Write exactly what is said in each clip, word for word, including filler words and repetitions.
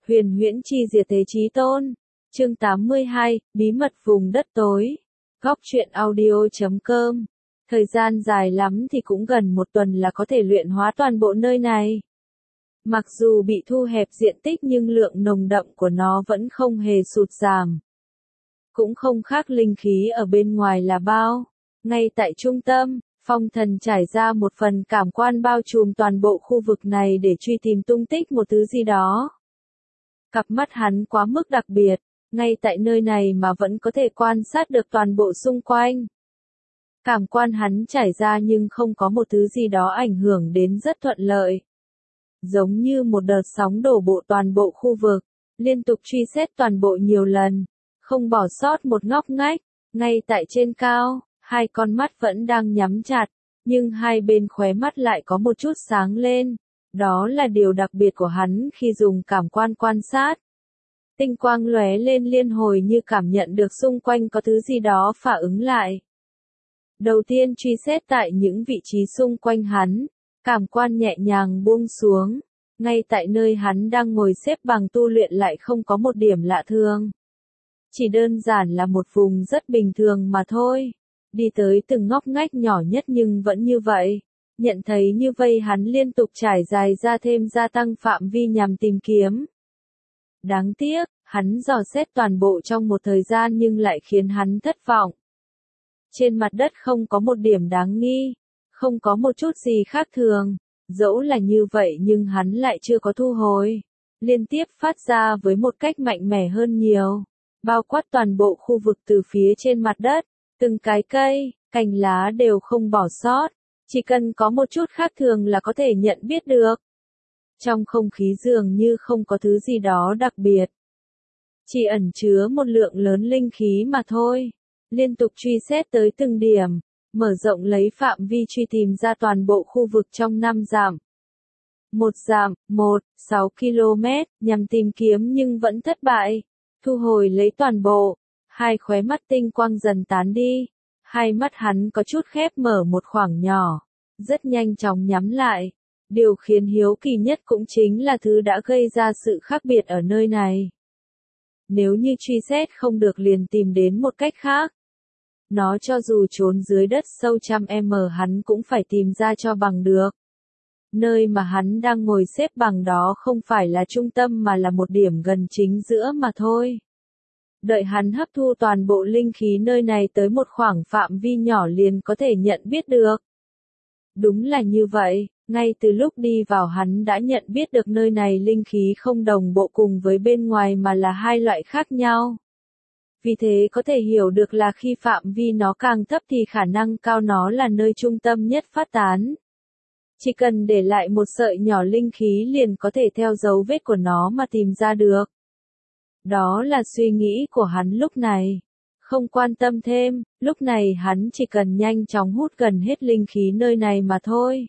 Huyền huyễn chi diệt thế chí tôn. Chương tám mươi hai, bí mật vùng đất tối. Góc truyện audio chấm com. Thời gian dài lắm thì cũng gần một tuần là có thể luyện hóa toàn bộ nơi này. Mặc dù bị thu hẹp diện tích nhưng lượng nồng đậm của nó vẫn không hề sụt giảm. Cũng không khác linh khí ở bên ngoài là bao. Ngay tại trung tâm, Phong Thần trải ra một phần cảm quan bao trùm toàn bộ khu vực này để truy tìm tung tích một thứ gì đó. Cặp mắt hắn quá mức đặc biệt, ngay tại nơi này mà vẫn có thể quan sát được toàn bộ xung quanh. Cảm quan hắn trải ra nhưng không có một thứ gì đó ảnh hưởng đến rất thuận lợi. Giống như một đợt sóng đổ bộ toàn bộ khu vực, liên tục truy xét toàn bộ nhiều lần, không bỏ sót một ngóc ngách. Ngay tại trên cao, hai con mắt vẫn đang nhắm chặt, nhưng hai bên khóe mắt lại có một chút sáng lên. Đó là điều đặc biệt của hắn khi dùng cảm quan quan sát. Tinh quang lóe lên liên hồi như cảm nhận được xung quanh có thứ gì đó phản ứng lại. Đầu tiên truy xét tại những vị trí xung quanh hắn, cảm quan nhẹ nhàng buông xuống. Ngay tại nơi hắn đang ngồi xếp bằng tu luyện lại không có một điểm lạ thường. Chỉ đơn giản là một vùng rất bình thường mà thôi. Đi tới từng ngóc ngách nhỏ nhất nhưng vẫn như vậy. Nhận thấy như vây hắn liên tục trải dài ra thêm gia tăng phạm vi nhằm tìm kiếm. Đáng tiếc, hắn dò xét toàn bộ trong một thời gian nhưng lại khiến hắn thất vọng. Trên mặt đất không có một điểm đáng nghi, không có một chút gì khác thường. Dẫu là như vậy nhưng hắn lại chưa có thu hồi. Liên tiếp phát ra với một cách mạnh mẽ hơn nhiều. Bao quát toàn bộ khu vực từ phía trên mặt đất. Từng cái cây, cành lá đều không bỏ sót. Chỉ cần có một chút khác thường là có thể nhận biết được. Trong không khí dường như không có thứ gì đó đặc biệt. Chỉ ẩn chứa một lượng lớn linh khí mà thôi. Liên tục truy xét tới từng điểm, mở rộng lấy phạm vi truy tìm ra toàn bộ khu vực trong năm dặm. Một dặm, một, sáu ki lô mét, nhằm tìm kiếm nhưng vẫn thất bại. Thu hồi lấy toàn bộ, hai khóe mắt tinh quang dần tán đi. Hai mắt hắn có chút khép mở một khoảng nhỏ, rất nhanh chóng nhắm lại. Điều khiến hiếu kỳ nhất cũng chính là thứ đã gây ra sự khác biệt ở nơi này. Nếu như truy xét không được liền tìm đến một cách khác. Nó cho dù trốn dưới đất sâu trăm m hắn cũng phải tìm ra cho bằng được. Nơi mà hắn đang ngồi xếp bằng đó không phải là trung tâm mà là một điểm gần chính giữa mà thôi. Đợi hắn hấp thu toàn bộ linh khí nơi này tới một khoảng phạm vi nhỏ liền có thể nhận biết được. Đúng là như vậy, ngay từ lúc đi vào hắn đã nhận biết được nơi này linh khí không đồng bộ cùng với bên ngoài mà là hai loại khác nhau. Vì thế có thể hiểu được là khi phạm vi nó càng thấp thì khả năng cao nó là nơi trung tâm nhất phát tán. Chỉ cần để lại một sợi nhỏ linh khí liền có thể theo dấu vết của nó mà tìm ra được. Đó là suy nghĩ của hắn lúc này. Không quan tâm thêm, lúc này hắn chỉ cần nhanh chóng hút gần hết linh khí nơi này mà thôi.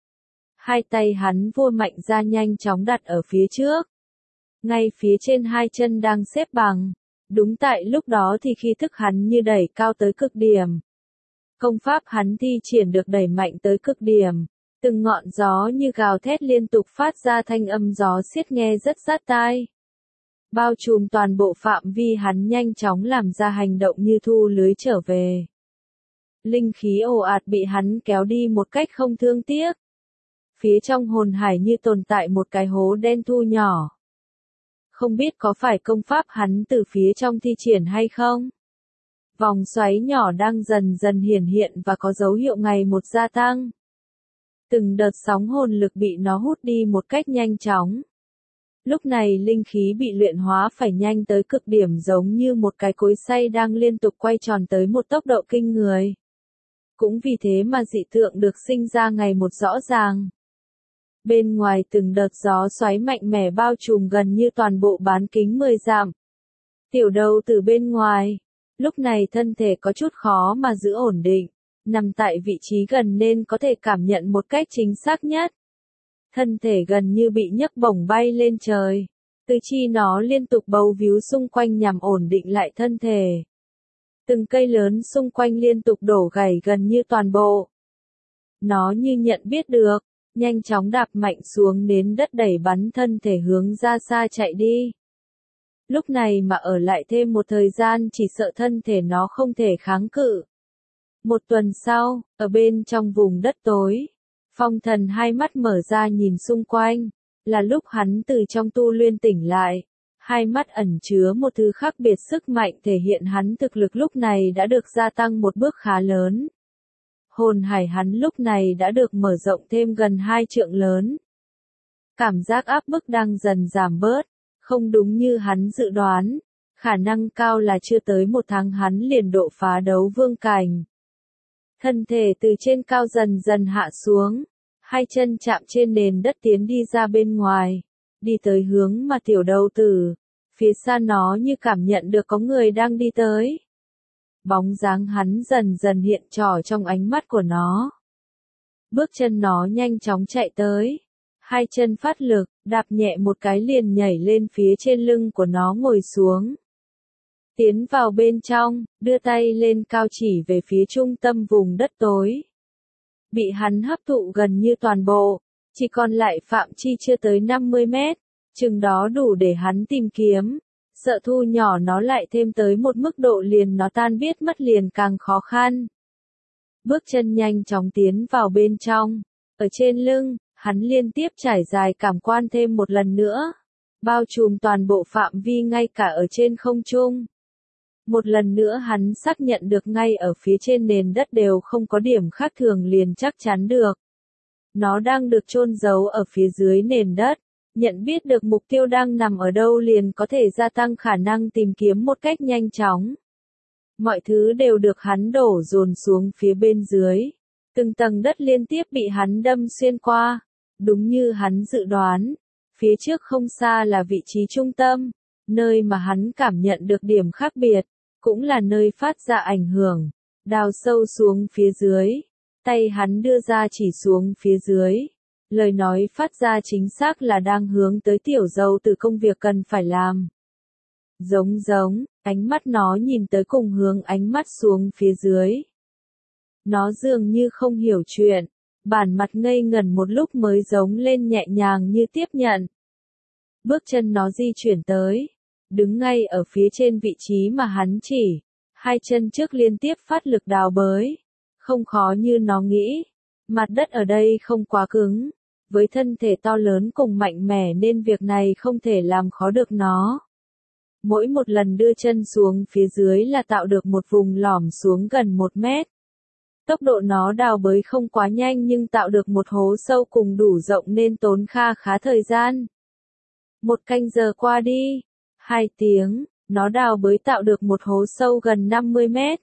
Hai tay hắn vua mạnh ra nhanh chóng đặt ở phía trước. Ngay phía trên hai chân đang xếp bằng. Đúng tại lúc đó thì khí thức hắn như đẩy cao tới cực điểm. Công pháp hắn thi triển được đẩy mạnh tới cực điểm. Từng ngọn gió như gào thét liên tục phát ra thanh âm gió xiết nghe rất rát tai. Bao trùm toàn bộ phạm vi hắn nhanh chóng làm ra hành động như thu lưới trở về. Linh khí ồ ạt bị hắn kéo đi một cách không thương tiếc. Phía trong hồn hải như tồn tại một cái hố đen thu nhỏ. Không biết có phải công pháp hắn từ phía trong thi triển hay không? Vòng xoáy nhỏ đang dần dần hiển hiện và có dấu hiệu ngày một gia tăng. Từng đợt sóng hồn lực bị nó hút đi một cách nhanh chóng. Lúc này linh khí bị luyện hóa phải nhanh tới cực điểm giống như một cái cối xay đang liên tục quay tròn tới một tốc độ kinh người. Cũng vì thế mà dị tượng được sinh ra ngày một rõ ràng. Bên ngoài từng đợt gió xoáy mạnh mẽ bao trùm gần như toàn bộ bán kính mười dặm. Tiểu đầu từ bên ngoài, lúc này thân thể có chút khó mà giữ ổn định, nằm tại vị trí gần nên có thể cảm nhận một cách chính xác nhất. Thân thể gần như bị nhấc bổng bay lên trời. Tứ chi nó liên tục bấu víu xung quanh nhằm ổn định lại thân thể. Từng cây lớn xung quanh liên tục đổ gãy gần như toàn bộ. Nó như nhận biết được, nhanh chóng đạp mạnh xuống nền đất đẩy bắn thân thể hướng ra xa chạy đi. Lúc này mà ở lại thêm một thời gian chỉ sợ thân thể nó không thể kháng cự. Một tuần sau, ở bên trong vùng đất tối, Phong Thần hai mắt mở ra nhìn xung quanh, là lúc hắn từ trong tu luyện tỉnh lại. Hai mắt ẩn chứa một thứ khác biệt sức mạnh thể hiện hắn thực lực lúc này đã được gia tăng một bước khá lớn. Hồn hải hắn lúc này đã được mở rộng thêm gần hai trượng lớn. Cảm giác áp bức đang dần giảm bớt, không đúng như hắn dự đoán, khả năng cao là chưa tới một tháng hắn liền độ phá đấu vương cảnh. Thân thể từ trên cao dần dần hạ xuống, hai chân chạm trên nền đất tiến đi ra bên ngoài, đi tới hướng mà tiểu đầu tử, phía xa nó như cảm nhận được có người đang đi tới. Bóng dáng hắn dần dần hiện trỏ trong ánh mắt của nó. Bước chân nó nhanh chóng chạy tới, hai chân phát lực, đạp nhẹ một cái liền nhảy lên phía trên lưng của nó ngồi xuống. Tiến vào bên trong, đưa tay lên cao chỉ về phía trung tâm vùng đất tối. Bị hắn hấp thụ gần như toàn bộ, chỉ còn lại phạm chi chưa tới năm mươi mét, chừng đó đủ để hắn tìm kiếm. Sợ thu nhỏ nó lại thêm tới một mức độ liền nó tan biết mất liền càng khó khăn. Bước chân nhanh chóng tiến vào bên trong, ở trên lưng, hắn liên tiếp trải dài cảm quan thêm một lần nữa, bao trùm toàn bộ phạm vi ngay cả ở trên không trung. Một lần nữa hắn xác nhận được ngay ở phía trên nền đất đều không có điểm khác thường liền chắc chắn được. Nó đang được chôn giấu ở phía dưới nền đất. Nhận biết được mục tiêu đang nằm ở đâu liền có thể gia tăng khả năng tìm kiếm một cách nhanh chóng. Mọi thứ đều được hắn đổ dồn xuống phía bên dưới. Từng tầng đất liên tiếp bị hắn đâm xuyên qua. Đúng như hắn dự đoán, phía trước không xa là vị trí trung tâm, nơi mà hắn cảm nhận được điểm khác biệt, cũng là nơi phát ra ảnh hưởng. Đào sâu xuống phía dưới, tay hắn đưa ra chỉ xuống phía dưới. Lời nói phát ra chính xác là đang hướng tới tiểu dâu từ công việc cần phải làm. Giống giống, ánh mắt nó nhìn tới cùng hướng ánh mắt xuống phía dưới. Nó dường như không hiểu chuyện, bản mặt ngây ngẩn một lúc mới giống lên nhẹ nhàng như tiếp nhận. Bước chân nó di chuyển tới, đứng ngay ở phía trên vị trí mà hắn chỉ, hai chân trước liên tiếp phát lực đào bới. Không khó như nó nghĩ, mặt đất ở đây không quá cứng. Với thân thể to lớn cùng mạnh mẽ nên việc này không thể làm khó được nó. Mỗi một lần đưa chân xuống phía dưới là tạo được một vùng lõm xuống gần một mét. Tốc độ nó đào bới không quá nhanh nhưng tạo được một hố sâu cùng đủ rộng nên tốn kha khá thời gian. Một canh giờ qua đi, hai tiếng, nó đào bới tạo được một hố sâu gần năm mươi mét.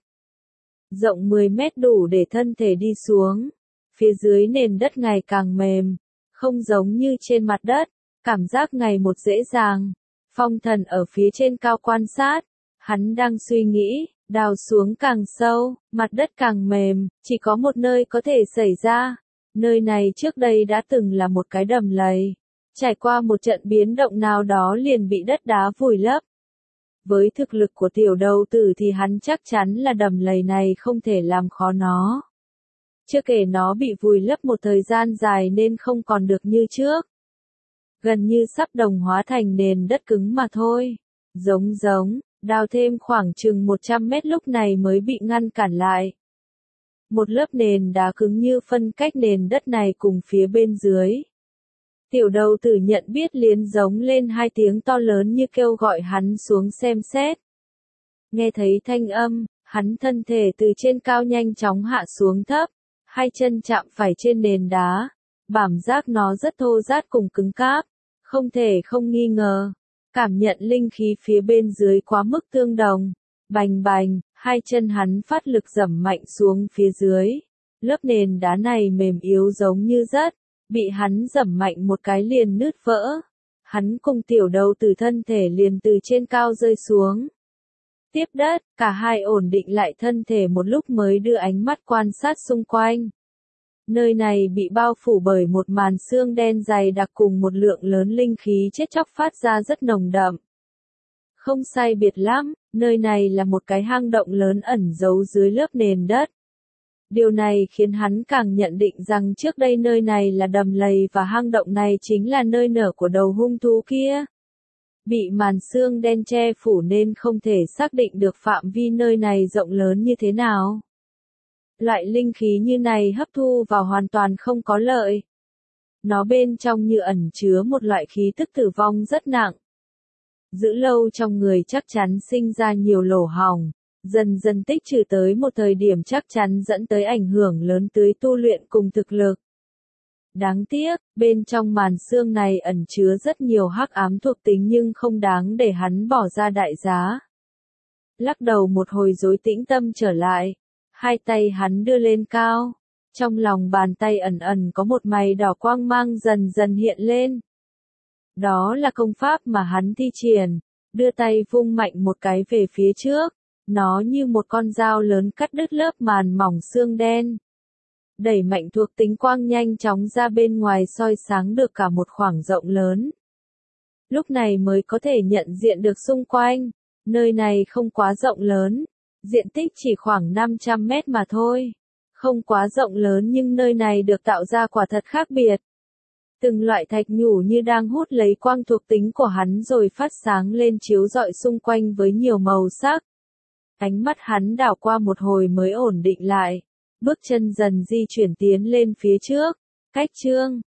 Rộng mười mét đủ để thân thể đi xuống. Phía dưới nền đất ngày càng mềm. Không giống như trên mặt đất, cảm giác ngày một dễ dàng. Phong Thần ở phía trên cao quan sát, hắn đang suy nghĩ, đào xuống càng sâu, mặt đất càng mềm, chỉ có một nơi có thể xảy ra. Nơi này trước đây đã từng là một cái đầm lầy, trải qua một trận biến động nào đó liền bị đất đá vùi lấp. Với thực lực của tiểu đầu tử thì hắn chắc chắn là đầm lầy này không thể làm khó nó. Chưa kể nó bị vùi lấp một thời gian dài nên không còn được như trước. Gần như sắp đồng hóa thành nền đất cứng mà thôi. Giống giống, đào thêm khoảng chừng một trăm mét lúc này mới bị ngăn cản lại. Một lớp nền đá cứng như phân cách nền đất này cùng phía bên dưới. Tiểu đầu tử nhận biết liền giống lên hai tiếng to lớn như kêu gọi hắn xuống xem xét. Nghe thấy thanh âm, hắn thân thể từ trên cao nhanh chóng hạ xuống thấp. Hai chân chạm phải trên nền đá, cảm giác nó rất thô rát cùng cứng cáp, không thể không nghi ngờ. Cảm nhận linh khí phía bên dưới quá mức tương đồng, bành bành, hai chân hắn phát lực dẫm mạnh xuống phía dưới. Lớp nền đá này mềm yếu giống như rất, bị hắn dẫm mạnh một cái liền nứt vỡ. Hắn cùng tiểu đầu từ thân thể liền từ trên cao rơi xuống. Tiếp đất, cả hai ổn định lại thân thể một lúc mới đưa ánh mắt quan sát xung quanh. Nơi này bị bao phủ bởi một màn xương đen dày đặc cùng một lượng lớn linh khí chết chóc phát ra rất nồng đậm. Không sai biệt lắm, nơi này là một cái hang động lớn ẩn giấu dưới lớp nền đất. Điều này khiến hắn càng nhận định rằng trước đây nơi này là đầm lầy và hang động này chính là nơi nở của đầu hung thú kia. Bị màn sương đen che phủ nên không thể xác định được phạm vi nơi này rộng lớn như thế nào. Loại linh khí như này hấp thu vào hoàn toàn không có lợi. Nó bên trong như ẩn chứa một loại khí tức tử vong rất nặng. Giữ lâu trong người chắc chắn sinh ra nhiều lỗ hổng, dần dần tích trữ tới một thời điểm chắc chắn dẫn tới ảnh hưởng lớn tới tu luyện cùng thực lực. Đáng tiếc, bên trong màn xương này ẩn chứa rất nhiều hắc ám thuộc tính nhưng không đáng để hắn bỏ ra đại giá. Lắc đầu một hồi rồi tĩnh tâm trở lại, hai tay hắn đưa lên cao, trong lòng bàn tay ẩn ẩn có một mày đỏ quang mang dần dần hiện lên. Đó là công pháp mà hắn thi triển, đưa tay vung mạnh một cái về phía trước, nó như một con dao lớn cắt đứt lớp màn mỏng xương đen. Đẩy mạnh thuộc tính quang nhanh chóng ra bên ngoài soi sáng được cả một khoảng rộng lớn. Lúc này mới có thể nhận diện được xung quanh, nơi này không quá rộng lớn, diện tích chỉ khoảng năm trăm mét mà thôi. Không quá rộng lớn nhưng nơi này được tạo ra quả thật khác biệt. Từng loại thạch nhũ như đang hút lấy quang thuộc tính của hắn rồi phát sáng lên chiếu rọi xung quanh với nhiều màu sắc. Ánh mắt hắn đảo qua một hồi mới ổn định lại, bước chân dần di chuyển tiến lên phía trước. Cách chương